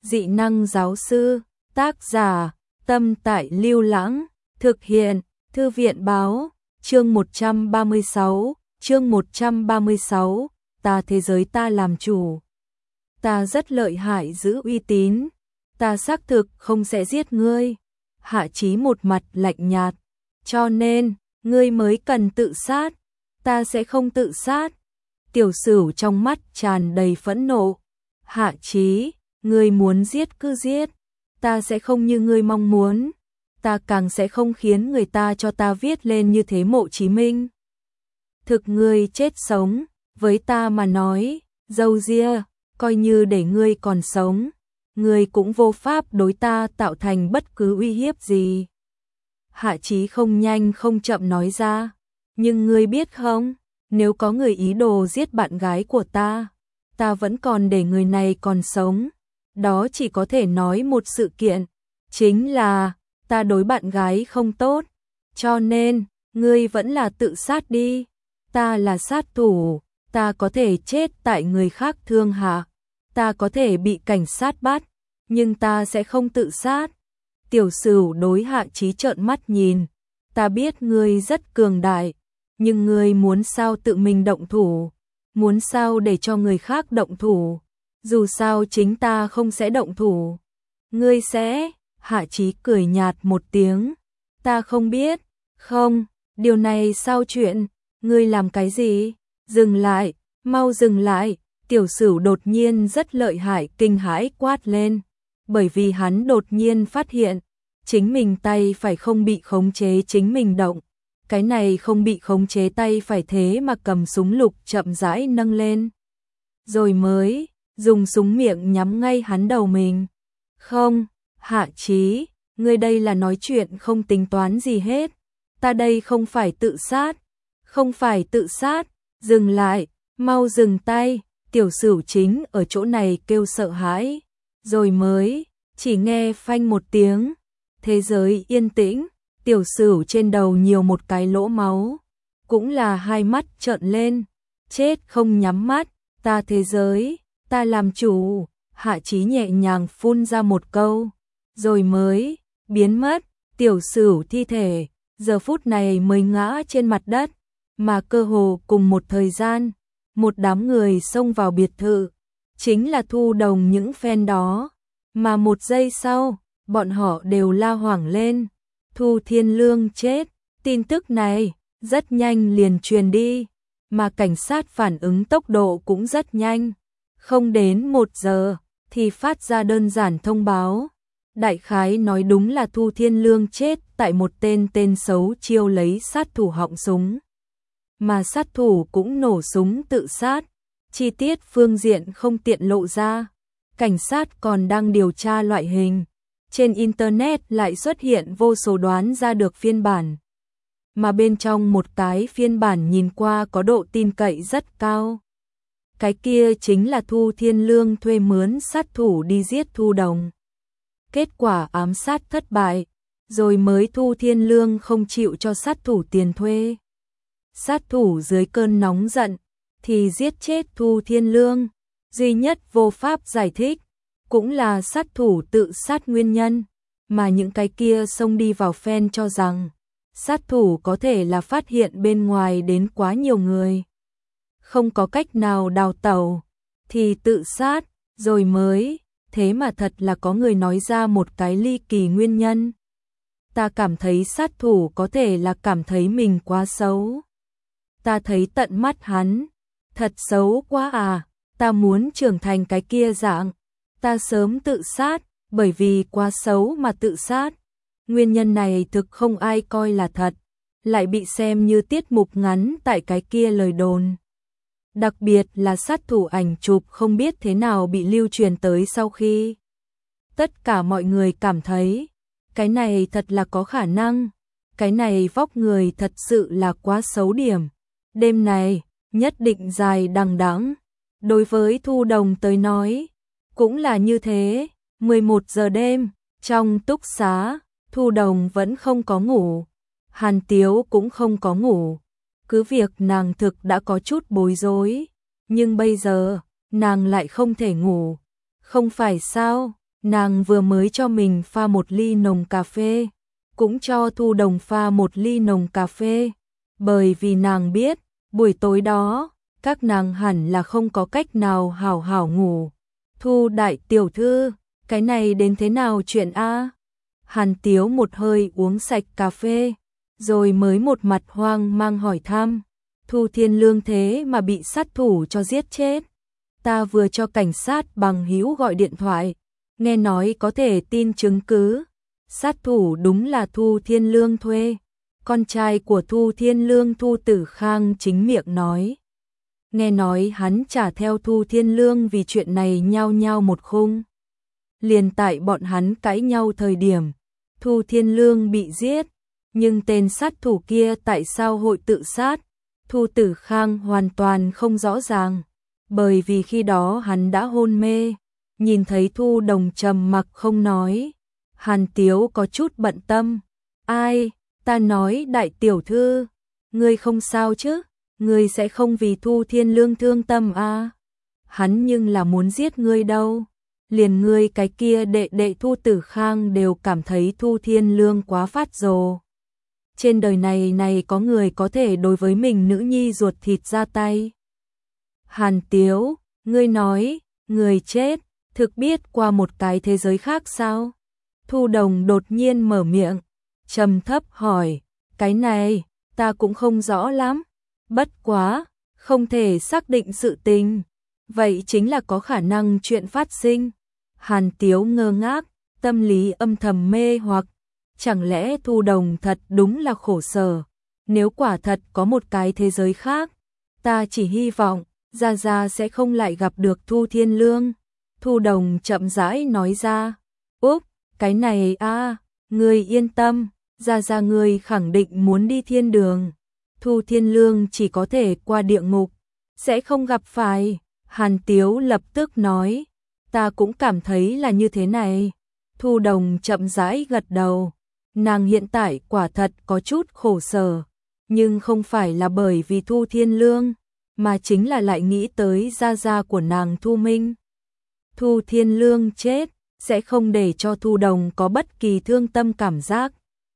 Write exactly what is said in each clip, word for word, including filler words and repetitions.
Dị năng giáo sư, tác giả, Tâm Tại Lưu Lãng, thực hiện, Thư viện báo, chương một trăm ba mươi sáu, chương một trăm ba mươi sáu, ta thế giới ta làm chủ. Ta rất lợi hại giữ uy tín, ta xác thực không sẽ giết ngươi. Hạ Chí một mặt lạnh nhạt, cho nên, ngươi mới cần tự sát, ta sẽ không tự sát. Tiểu Sửu trong mắt tràn đầy phẫn nộ. Hạ Chí, ngươi muốn giết cứ giết, ta sẽ không như ngươi mong muốn, ta càng sẽ không khiến người ta cho ta viết lên như thế Mộ Chí Minh. Thực ngươi chết sống, với ta mà nói, dâu ria, coi như để ngươi còn sống, ngươi cũng vô pháp đối ta tạo thành bất cứ uy hiếp gì. Hạ Chí không nhanh không chậm nói ra, nhưng ngươi biết không, nếu có người ý đồ giết bạn gái của ta, ta vẫn còn để người này còn sống. Đó chỉ có thể nói một sự kiện, chính là ta đối bạn gái không tốt, cho nên ngươi vẫn là tự sát đi. Ta là sát thủ, ta có thể chết tại người khác thương hạ, ta có thể bị cảnh sát bắt, nhưng ta sẽ không tự sát. Tiểu Sửu đối Hạ Chí trợn mắt nhìn, ta biết ngươi rất cường đại, nhưng ngươi muốn sao tự mình động thủ, muốn sao để cho người khác động thủ, dù sao chính ta không sẽ động thủ. Ngươi sẽ? Hạ Chí cười nhạt một tiếng, ta không biết. Không, điều này sao chuyện, ngươi làm cái gì? Dừng lại, mau dừng lại. Tiểu Sửu đột nhiên rất lợi hại kinh hãi quát lên, bởi vì hắn đột nhiên phát hiện, chính mình tay phải không bị khống chế chính mình động. Cái này không bị khống chế tay phải thế mà cầm súng lục chậm rãi nâng lên. Rồi mới dùng súng miệng nhắm ngay hắn đầu mình. Không, Hạ Chí, ngươi đây là nói chuyện không tính toán gì hết. Ta đây không phải tự sát, không phải tự sát, dừng lại, mau dừng tay. Tiểu Sửu chính ở chỗ này kêu sợ hãi, rồi mới chỉ nghe phanh một tiếng, thế giới yên tĩnh. Tiểu Sửu trên đầu nhiều một cái lỗ máu, cũng là hai mắt trợn lên, chết không nhắm mắt. Ta thế giới, ta làm chủ. Hạ Chí nhẹ nhàng phun ra một câu, rồi mới biến mất. Tiểu Sửu thi thể giờ phút này mới ngã trên mặt đất, mà cơ hồ cùng một thời gian, một đám người xông vào biệt thự, chính là Thu Đồng những fan đó, mà một giây sau, bọn họ đều la hoảng lên. Thu Thiên Lương chết. Tin tức này rất nhanh liền truyền đi, mà cảnh sát phản ứng tốc độ cũng rất nhanh, không đến một giờ thì phát ra đơn giản thông báo. Đại khái nói đúng là Thu Thiên Lương chết tại một tên tên xấu chiêu lấy sát thủ họng súng, mà sát thủ cũng nổ súng tự sát. Chi tiết phương diện không tiện lộ ra, cảnh sát còn đang điều tra loại hình. Trên Internet lại xuất hiện vô số đoán ra được phiên bản, mà bên trong một cái phiên bản nhìn qua có độ tin cậy rất cao. Cái kia chính là Thu Thiên Lương thuê mướn sát thủ đi giết Thu Đồng. Kết quả ám sát thất bại, rồi mới Thu Thiên Lương không chịu cho sát thủ tiền thuê. Sát thủ dưới cơn nóng giận thì giết chết Thu Thiên Lương, duy nhất vô pháp giải thích cũng là sát thủ tự sát nguyên nhân, mà những cái kia xông đi vào fan cho rằng sát thủ có thể là phát hiện bên ngoài đến quá nhiều người, không có cách nào đào tẩu thì tự sát, rồi mới thế mà thật là có người nói ra một cái ly kỳ nguyên nhân. Ta cảm thấy sát thủ có thể là cảm thấy mình quá xấu. Ta thấy tận mắt hắn, thật xấu quá à, ta muốn trưởng thành cái kia dạng. Ta sớm tự sát, bởi vì quá xấu mà tự sát. Nguyên nhân này thực không ai coi là thật, lại bị xem như tiết mục ngắn tại cái kia lời đồn. Đặc biệt là sát thủ ảnh chụp không biết thế nào bị lưu truyền tới sau khi. Tất cả mọi người cảm thấy, cái này thật là có khả năng, cái này vóc người thật sự là quá xấu điểm. Đêm này, nhất định dài đằng đẵng. Đối với Thu Đồng tới nói, cũng là như thế. Mười một giờ đêm, trong túc xá, Thu Đồng vẫn không có ngủ, Hàn Tiếu cũng không có ngủ. Cứ việc nàng thực đã có chút bối rối, nhưng bây giờ, nàng lại không thể ngủ. Không phải sao, Nàng vừa mới cho mình pha một ly nồng cà phê, cũng cho Thu Đồng pha một ly nồng cà phê, bởi vì nàng biết, buổi tối đó, các nàng hẳn là không có cách nào hảo hảo ngủ. Thu đại tiểu thư, cái này đến thế nào chuyện a? Hàn Tiếu một hơi uống sạch cà phê, rồi mới một mặt hoang mang hỏi thăm. Thu Thiên Lương thế mà bị sát thủ cho giết chết. Ta vừa cho cảnh sát bằng hữu gọi điện thoại, nghe nói có thể tin chứng cứ. Sát thủ đúng là Thu Thiên Lương thuê. Con trai của Thu Thiên Lương Thu Tử Khang chính miệng nói. Nghe nói hắn trả theo Thu Thiên Lương vì chuyện này nhao nhao một khung. Liền tại bọn hắn cãi nhau thời điểm, Thu Thiên Lương bị giết, nhưng tên sát thủ kia tại sao hội tự sát? Thu Tử Khang hoàn toàn không rõ ràng, bởi vì khi đó hắn đã hôn mê. Nhìn thấy Thu Đồng trầm mặc không nói, Hàn Tiếu có chút bận tâm. Ai, ta nói đại tiểu thư, ngươi không sao chứ? Ngươi sẽ không vì Thu Thiên Lương thương tâm à? Hắn nhưng là muốn giết ngươi đâu. Liền ngươi cái kia đệ đệ Thu Tử Khang đều cảm thấy Thu Thiên Lương quá phát rồ. Trên đời này này có người có thể đối với mình nữ nhi ruột thịt ra tay. Hàn Tiếu, ngươi nói, người chết, thực biết qua một cái thế giới khác sao? Thu Đồng đột nhiên mở miệng, trầm thấp hỏi, cái này, ta cũng không rõ lắm. Bất quá, không thể xác định sự tình. Vậy chính là có khả năng chuyện phát sinh. Hàn Tiếu ngơ ngác, tâm lý âm thầm mê hoặc. Chẳng lẽ Thu Đồng thật đúng là khổ sở? Nếu quả thật có một cái thế giới khác, ta chỉ hy vọng Gia Gia sẽ không lại gặp được Thu Thiên Lương. Thu Đồng chậm rãi nói ra. Úp, cái này a, ngươi yên tâm, Gia Gia ngươi khẳng định muốn đi thiên đường. Thu Thiên Lương chỉ có thể qua địa ngục, sẽ không gặp phải. Hàn Tiếu lập tức nói, ta cũng cảm thấy là như thế này. Thu Đồng chậm rãi gật đầu, nàng hiện tại quả thật có chút khổ sở, nhưng không phải là bởi vì Thu Thiên Lương, mà chính là lại nghĩ tới gia gia của nàng Thu Minh. Thu Thiên Lương chết, sẽ không để cho Thu Đồng có bất kỳ thương tâm cảm giác.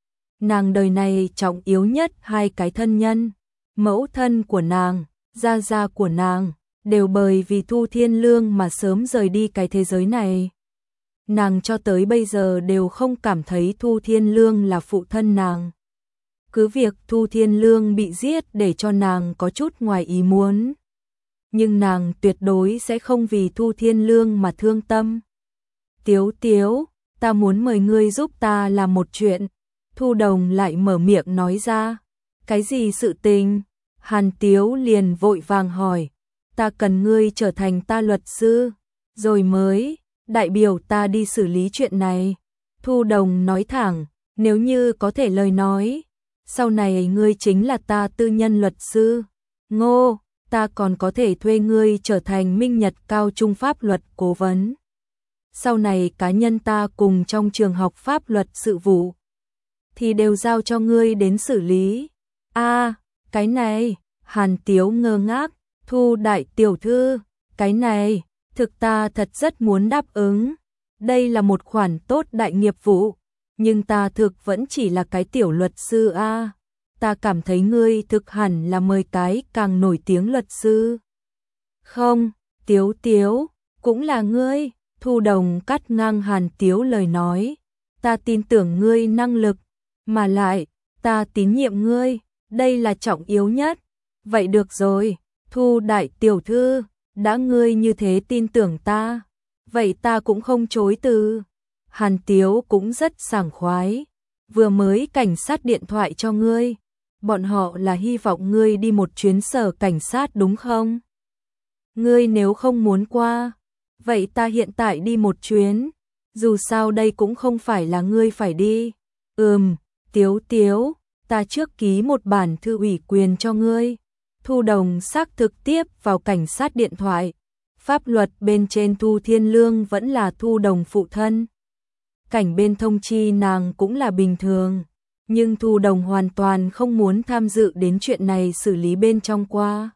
Nàng đời này trọng yếu nhất hai cái thân nhân, mẫu thân của nàng, gia gia của nàng, đều bởi vì Thu Thiên Lương mà sớm rời đi cái thế giới này. Nàng cho tới bây giờ đều không cảm thấy Thu Thiên Lương là phụ thân nàng. Cứ việc Thu Thiên Lương bị giết để cho nàng có chút ngoài ý muốn, nhưng nàng tuyệt đối sẽ không vì Thu Thiên Lương mà thương tâm. Tiếu Tiếu, ta muốn mời ngươi giúp ta làm một chuyện. Thu Đồng lại mở miệng nói ra. Cái gì sự tình? Hàn Tiếu liền vội vàng hỏi. Ta cần ngươi trở thành ta luật sư, rồi mới đại biểu ta đi xử lý chuyện này. Thu Đồng nói thẳng, nếu như có thể lời nói, sau này ngươi chính là ta tư nhân luật sư. Ngô, ta còn có thể thuê ngươi trở thành Minh Nhật cao trung pháp luật cố vấn. Sau này cá nhân ta cùng trong trường học pháp luật sự vụ thì đều giao cho ngươi đến xử lý. A, à, cái này, Hàn Tiếu ngơ ngác, Thu đại tiểu thư, cái này, thực ta thật rất muốn đáp ứng. Đây là một khoản tốt đại nghiệp vụ, nhưng ta thực vẫn chỉ là cái tiểu luật sư a. À. Ta cảm thấy ngươi thực hẳn là mời cái càng nổi tiếng luật sư. Không, Tiếu Tiếu, cũng là ngươi. Thu Đồng cắt ngang Hàn Tiếu lời nói. Ta tin tưởng ngươi năng lực, mà lại, ta tín nhiệm ngươi, đây là trọng yếu nhất. Vậy được rồi, Thu đại tiểu thư, đã ngươi như thế tin tưởng ta, vậy ta cũng không chối từ. Hàn Tiếu cũng rất sảng khoái, vừa mới cảnh sát điện thoại cho ngươi, bọn họ là hy vọng ngươi đi một chuyến sở cảnh sát đúng không? Ngươi nếu không muốn qua, vậy ta hiện tại đi một chuyến, dù sao đây cũng không phải là ngươi phải đi. Ừm, Tiếu Tiếu, ta trước ký một bản thư ủy quyền cho ngươi. Thu Đồng xác thực tiếp vào cảnh sát điện thoại. Pháp luật bên trên Thu Thiên Lương vẫn là Thu Đồng phụ thân. Cảnh bên thông chi nàng cũng là bình thường, nhưng Thu Đồng hoàn toàn không muốn tham dự đến chuyện này xử lý bên trong qua.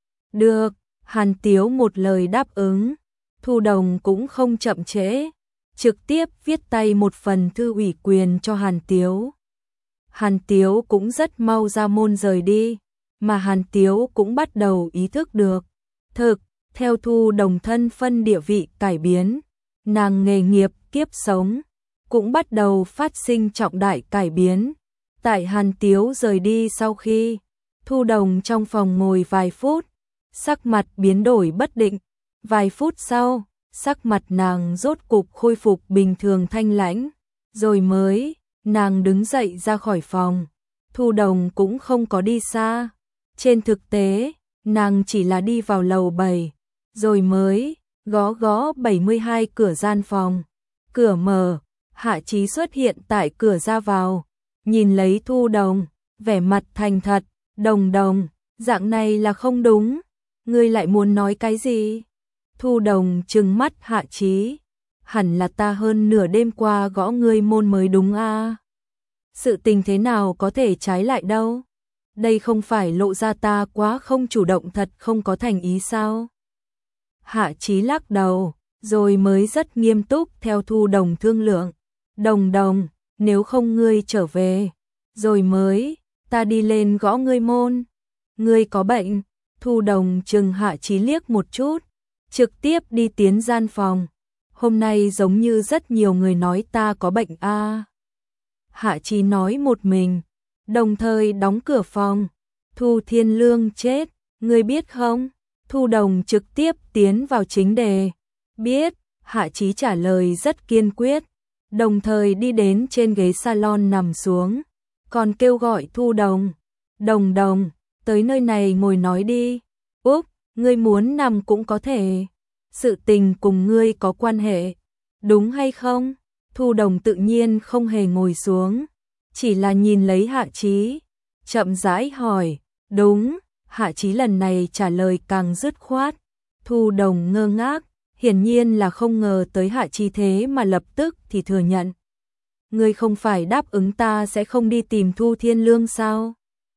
Được, Hàn Tiếu một lời đáp ứng. Thu Đồng cũng không chậm trễ, trực tiếp viết tay một phần thư ủy quyền cho Hàn Tiếu. Hàn Tiếu cũng rất mau ra môn rời đi, mà Hàn Tiếu cũng bắt đầu ý thức được. Thực, theo Thu Đồng thân phân địa vị cải biến, nàng nghề nghiệp, kiếp sống cũng bắt đầu phát sinh trọng đại cải biến. Tại Hàn Tiếu rời đi sau khi, Thu Đồng trong phòng ngồi vài phút, sắc mặt biến đổi bất định. Vài phút sau, sắc mặt nàng rốt cục khôi phục bình thường thanh lãnh, rồi mới, nàng đứng dậy ra khỏi phòng. Thu Đồng cũng không có đi xa. Trên thực tế, nàng chỉ là đi vào lầu bảy, rồi mới gõ gõ bảy mươi hai cửa gian phòng. Cửa mở, Hạ Chí xuất hiện tại cửa ra vào, nhìn lấy Thu Đồng, vẻ mặt thành thật, "Đồng Đồng, dạng này là không đúng, ngươi lại muốn nói cái gì?" Thu Đồng trừng mắt Hạ Chí, "Hẳn là ta hơn nửa đêm qua gõ ngươi môn mới đúng a? Sự tình thế nào có thể trái lại đâu? Đây không phải lộ ra ta quá không chủ động thật không có thành ý sao?" Hạ Chí lắc đầu, rồi mới rất nghiêm túc theo Thu Đồng thương lượng. "Đồng Đồng, nếu không ngươi trở về, rồi mới, ta đi lên gõ ngươi môn. Ngươi có bệnh?" Thu Đồng trừng Hạ Chí liếc một chút, trực tiếp đi tiến gian phòng. "Hôm nay giống như rất nhiều người nói ta có bệnh a." À. Hạ Chí nói một mình, đồng thời đóng cửa phòng. "Thu Thiên Lương chết, ngươi biết không?" Thu Đồng trực tiếp tiến vào chính đề. "Biết." Hạ Chí trả lời rất kiên quyết, đồng thời đi đến trên ghế salon nằm xuống, còn kêu gọi Thu Đồng. "Đồng Đồng, tới nơi này ngồi nói đi." "Úp, ngươi muốn nằm cũng có thể. Sự tình cùng ngươi có quan hệ, đúng hay không?" Thu Đồng tự nhiên không hề ngồi xuống, chỉ là nhìn lấy Hạ Chí, chậm rãi hỏi. "Đúng." Hạ Chí lần này trả lời càng dứt khoát. Thu Đồng ngơ ngác, hiển nhiên là không ngờ tới Hạ Chí thế mà lập tức thì thừa nhận. "Ngươi không phải đáp ứng ta sẽ không đi tìm Thu Thiên Lương sao?"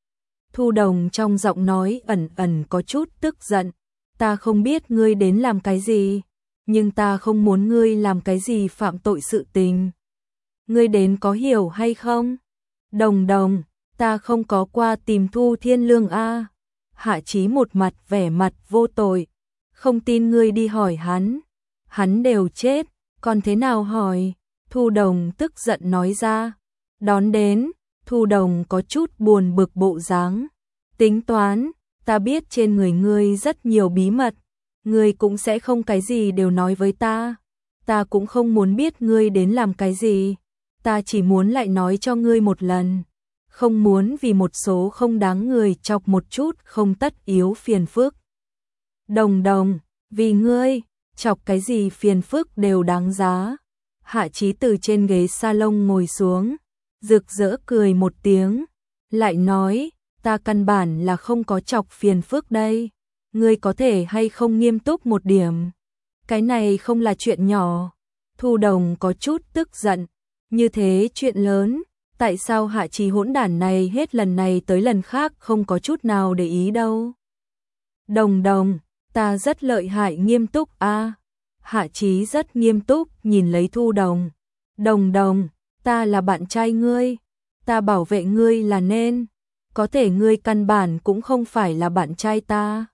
Thu Đồng trong giọng nói ẩn ẩn có chút tức giận. "Ta không biết ngươi đến làm cái gì, nhưng ta không muốn ngươi làm cái gì phạm tội sự tình. Ngươi đến có hiểu hay không?" "Đồng Đồng, ta không có qua tìm Thu Thiên Lương a." Hạ Chí một mặt vẻ mặt vô tội. "Không tin ngươi đi hỏi hắn. Hắn đều chết, còn thế nào hỏi?" Thu Đồng tức giận nói ra. Đón đến, Thu Đồng có chút buồn bực bộ dáng. "Tính toán, ta biết trên người ngươi rất nhiều bí mật, ngươi cũng sẽ không cái gì đều nói với ta. Ta cũng không muốn biết ngươi đến làm cái gì, ta chỉ muốn lại nói cho ngươi một lần. Không muốn vì một số không đáng người chọc một chút không tất yếu phiền phức. Đồng Đồng, vì ngươi, chọc cái gì phiền phức đều đáng giá." Hạ Chí từ trên ghế salon ngồi xuống, rực rỡ cười một tiếng, lại nói, "Ta căn bản là không có chọc phiền phức đây. Ngươi có thể hay không nghiêm túc một điểm? Cái này không là chuyện nhỏ." Thu Đồng có chút tức giận, như thế chuyện lớn, tại sao Hạ Chí hỗn đản này hết lần này tới lần khác không có chút nào để ý đâu? "Đồng Đồng, ta rất lợi hại nghiêm túc a." À. Hạ Chí rất nghiêm túc nhìn lấy Thu Đồng. "Đồng Đồng, ta là bạn trai ngươi, ta bảo vệ ngươi là nên, có thể ngươi căn bản cũng không phải là bạn trai ta."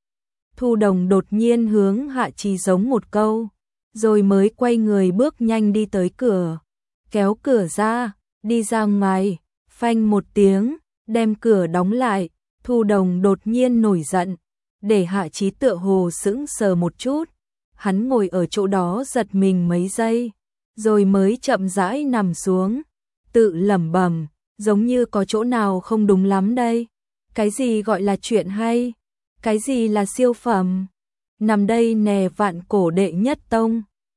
Thu Đồng đột nhiên hướng Hạ Chí giống một câu, rồi mới quay người bước nhanh đi tới cửa, kéo cửa ra, đi ra ngoài, phanh một tiếng, đem cửa đóng lại. Thu Đồng đột nhiên nổi giận, để Hạ Chí tựa hồ sững sờ một chút. Hắn ngồi ở chỗ đó giật mình mấy giây, rồi mới chậm rãi nằm xuống, tự lẩm bẩm, giống như có chỗ nào không đúng lắm đây. Cái gì gọi là chuyện hay? Cái gì là siêu phẩm? Nằm đây nè vạn cổ đệ nhất tông.